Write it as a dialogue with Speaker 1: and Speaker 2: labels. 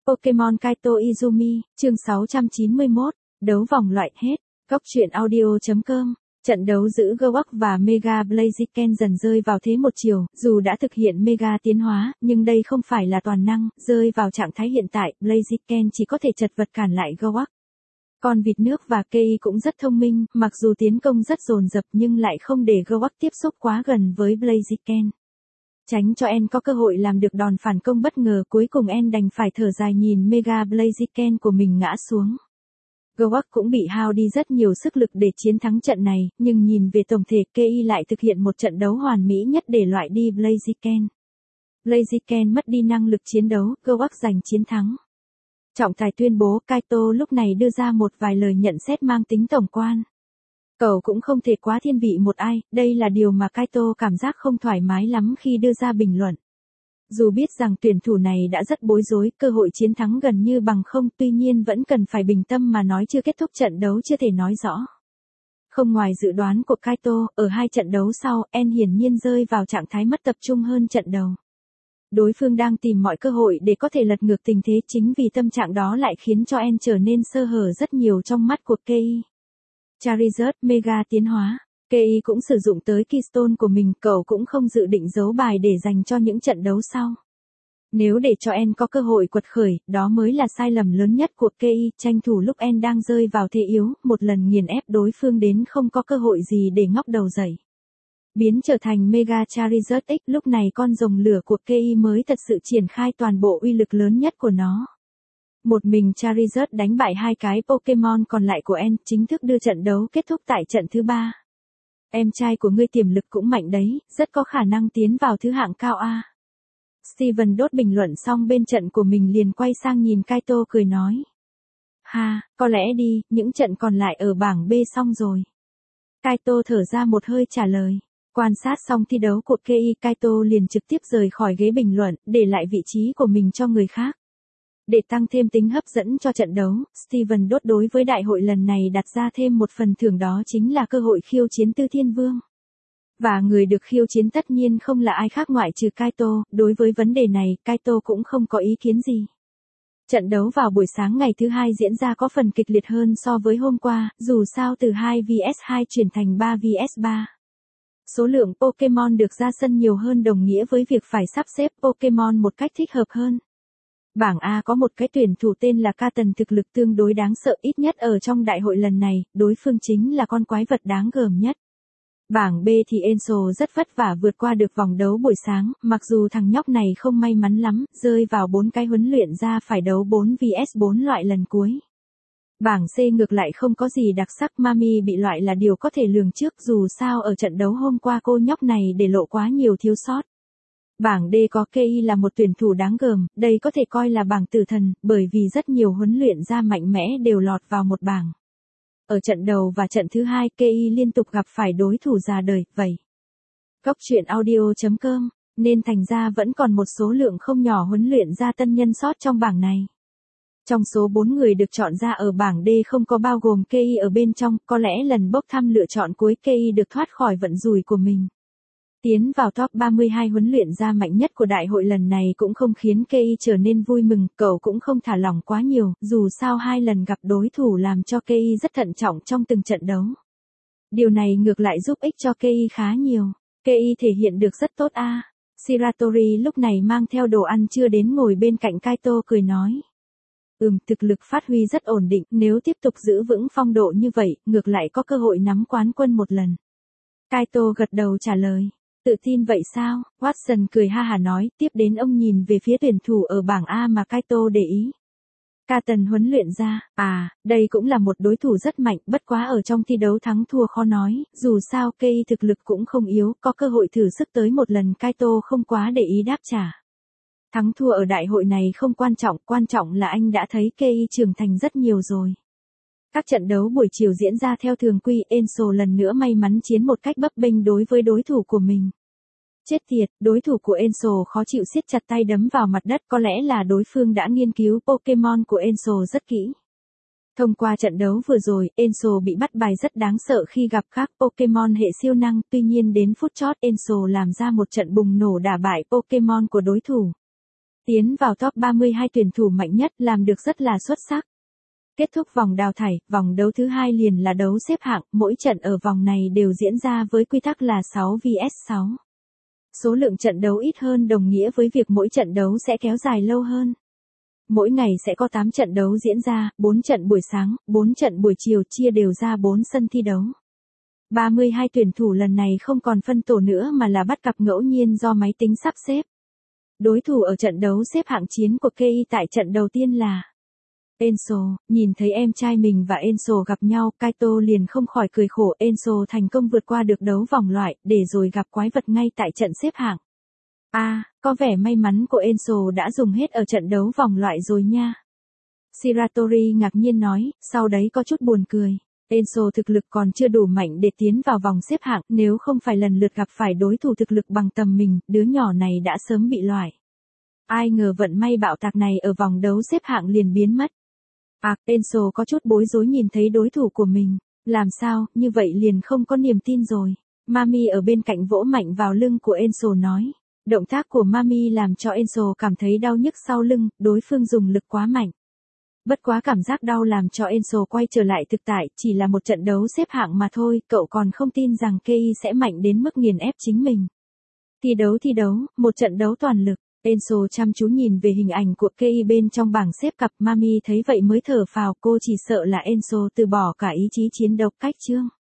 Speaker 1: Pokemon Kaito Izumi, chương 691, đấu vòng loại hết. Góc truyện audio.com. Trận đấu giữa Gowak và Mega Blaziken dần rơi vào thế một chiều, dù đã thực hiện Mega tiến hóa, nhưng đây không phải là toàn năng, rơi vào trạng thái hiện tại, Blaziken chỉ có thể chật vật cản lại Gowak. Con vịt nước và Kei cũng rất thông minh, mặc dù tiến công rất dồn dập nhưng lại không để Gowak tiếp xúc quá gần với Blaziken. Tránh cho En có cơ hội làm được đòn phản công bất ngờ, cuối cùng En đành phải thở dài nhìn Mega Blaziken của mình ngã xuống. Gowak cũng bị hao đi rất nhiều sức lực để chiến thắng trận này, nhưng nhìn về tổng thể Kei lại thực hiện một trận đấu hoàn mỹ nhất để loại đi Blaziken. Blaziken mất đi năng lực chiến đấu, Gowak giành chiến thắng. Trọng tài tuyên bố Kaito lúc này đưa ra một vài lời nhận xét mang tính tổng quan. Cậu cũng không thể quá thiên vị một ai, đây là điều mà Kaito cảm giác không thoải mái lắm khi đưa ra bình luận. Dù biết rằng tuyển thủ này đã rất bối rối, cơ hội chiến thắng gần như bằng không, tuy nhiên vẫn cần phải bình tâm mà nói chưa kết thúc trận đấu chưa thể nói rõ. Không ngoài dự đoán của Kaito, ở hai trận đấu sau, En hiển nhiên rơi vào trạng thái mất tập trung hơn trận đầu. Đối phương đang tìm mọi cơ hội để có thể lật ngược tình thế, chính vì tâm trạng đó lại khiến cho En trở nên sơ hở rất nhiều trong mắt của Kei. Charizard Mega tiến hóa. Kei cũng sử dụng tới Keystone của mình, cậu cũng không dự định giấu bài để dành cho những trận đấu sau. Nếu để cho En có cơ hội quật khởi, đó mới là sai lầm lớn nhất của Kei, tranh thủ lúc En đang rơi vào thế yếu, một lần nghiền ép đối phương đến không có cơ hội gì để ngóc đầu dậy. Biến trở thành Mega Charizard X, lúc này con rồng lửa của Kei mới thật sự triển khai toàn bộ uy lực lớn nhất của nó. Một mình Charizard đánh bại hai cái Pokemon còn lại của En, chính thức đưa trận đấu kết thúc tại trận thứ 3. Em trai của ngươi tiềm lực cũng mạnh đấy, rất có khả năng tiến vào thứ hạng cao A. Steven đốt bình luận xong bên trận của mình liền quay sang nhìn Kaito cười nói. Ha, có lẽ đi, những trận còn lại ở bảng B xong rồi. Kaito thở ra một hơi trả lời. Quan sát xong thi đấu của Kei, Kaito liền trực tiếp rời khỏi ghế bình luận, để lại vị trí của mình cho người khác. Để tăng thêm tính hấp dẫn cho trận đấu, Steven đốt đối với đại hội lần này đặt ra thêm một phần thưởng, đó chính là cơ hội khiêu chiến Tư Thiên Vương. Và người được khiêu chiến tất nhiên không là ai khác ngoại trừ Kaito, đối với vấn đề này, Kaito cũng không có ý kiến gì. Trận đấu vào buổi sáng ngày thứ hai diễn ra có phần kịch liệt hơn so với hôm qua, dù sao từ 2 vs 2 chuyển thành 3 vs 3. Số lượng Pokemon được ra sân nhiều hơn đồng nghĩa với việc phải sắp xếp Pokemon một cách thích hợp hơn. Bảng A có một cái tuyển thủ tên là Katon thực lực tương đối đáng sợ, ít nhất ở trong đại hội lần này, đối phương chính là con quái vật đáng gờm nhất. Bảng B thì Enzo rất vất vả vượt qua được vòng đấu buổi sáng, mặc dù thằng nhóc này không may mắn lắm, rơi vào 4 cái huấn luyện ra phải đấu 4 vs 4 loại lần cuối. Bảng C ngược lại không có gì đặc sắc, Mami bị loại là điều có thể lường trước, dù sao ở trận đấu hôm qua cô nhóc này để lộ quá nhiều thiếu sót. Bảng D có Kei là một tuyển thủ đáng gờm, đây có thể coi là bảng tử thần, bởi vì rất nhiều huấn luyện ra mạnh mẽ đều lọt vào một bảng. Ở trận đầu và trận thứ hai Kei liên tục gặp phải đối thủ già đời, vậy. Góc truyện audio.com, nên thành ra vẫn còn một số lượng không nhỏ huấn luyện ra tân nhân sót trong bảng này. Trong số 4 người được chọn ra ở bảng D không có bao gồm Kei ở bên trong, có lẽ lần bốc thăm lựa chọn cuối Kei được thoát khỏi vận rủi của mình. Tiến vào top 32 huấn luyện ra mạnh nhất của đại hội lần này cũng không khiến Kei trở nên vui mừng, cậu cũng không thả lỏng quá nhiều, dù sao hai lần gặp đối thủ làm cho Kei rất thận trọng trong từng trận đấu. Điều này ngược lại giúp ích cho Kei khá nhiều. Kei thể hiện được rất tốt a. Shiratori lúc này mang theo đồ ăn trưa đến ngồi bên cạnh Kaito cười nói. Thực lực phát huy rất ổn định, nếu tiếp tục giữ vững phong độ như vậy, ngược lại có cơ hội nắm quán quân một lần. Kaito gật đầu trả lời. Tự tin vậy sao? Watson cười ha hả nói, tiếp đến ông nhìn về phía tuyển thủ ở bảng A mà Kaito để ý. Katon huấn luyện ra, đây cũng là một đối thủ rất mạnh, bất quá ở trong thi đấu thắng thua khó nói, dù sao Kei thực lực cũng không yếu, có cơ hội thử sức tới một lần, Kaito không quá để ý đáp trả. Thắng thua ở đại hội này không quan trọng là anh đã thấy Kei trưởng thành rất nhiều rồi. Các trận đấu buổi chiều diễn ra theo thường quy, Enzo lần nữa may mắn chiến một cách bấp bênh đối với đối thủ của mình. Chết tiệt, đối thủ của Enzo khó chịu siết chặt tay đấm vào mặt đất, có lẽ là đối phương đã nghiên cứu Pokemon của Enzo rất kỹ. Thông qua trận đấu vừa rồi, Enzo bị bắt bài rất đáng sợ khi gặp các Pokemon hệ siêu năng, tuy nhiên đến phút chót Enzo làm ra một trận bùng nổ đả bại Pokemon của đối thủ. tiến vào top 32 tuyển thủ mạnh nhất, làm được rất là xuất sắc. Kết thúc vòng đào thải, vòng đấu thứ hai liền là đấu xếp hạng, mỗi trận ở vòng này đều diễn ra với quy tắc là 6 vs 6. Số lượng trận đấu ít hơn đồng nghĩa với việc mỗi trận đấu sẽ kéo dài lâu hơn. Mỗi ngày sẽ có 8 trận đấu diễn ra, 4 trận buổi sáng, 4 trận buổi chiều, chia đều ra 4 sân thi đấu. 32 tuyển thủ lần này không còn phân tổ nữa mà là bắt cặp ngẫu nhiên do máy tính sắp xếp. Đối thủ ở trận đấu xếp hạng chiến của KI tại trận đầu tiên là Enzo. Nhìn thấy em trai mình và Enzo gặp nhau, Kaito liền không khỏi cười khổ. Enzo thành công vượt qua được đấu vòng loại, để rồi gặp quái vật ngay tại trận xếp hạng. Có vẻ may mắn của Enzo đã dùng hết ở trận đấu vòng loại rồi nha. Shiratori ngạc nhiên nói, sau đấy có chút buồn cười. Enzo thực lực còn chưa đủ mạnh để tiến vào vòng xếp hạng, nếu không phải lần lượt gặp phải đối thủ thực lực bằng tầm mình, đứa nhỏ này đã sớm bị loại. Ai ngờ vận may bạo tạc này ở vòng đấu xếp hạng liền biến mất. Enzo có chút bối rối nhìn thấy đối thủ của mình. Làm sao, như vậy liền không có niềm tin rồi. Mami ở bên cạnh vỗ mạnh vào lưng của Enzo nói. Động tác của Mami làm cho Enzo cảm thấy đau nhức sau lưng, đối phương dùng lực quá mạnh. Bất quá cảm giác đau làm cho Enzo quay trở lại thực tại, chỉ là một trận đấu xếp hạng mà thôi, cậu còn không tin rằng KI sẽ mạnh đến mức nghiền ép chính mình. Thi đấu, một trận đấu toàn lực. Enzo chăm chú nhìn về hình ảnh của KI bên trong bảng xếp cặp. Mami thấy vậy mới thở phào, cô chỉ sợ là Enzo từ bỏ cả ý chí chiến đấu cách chương.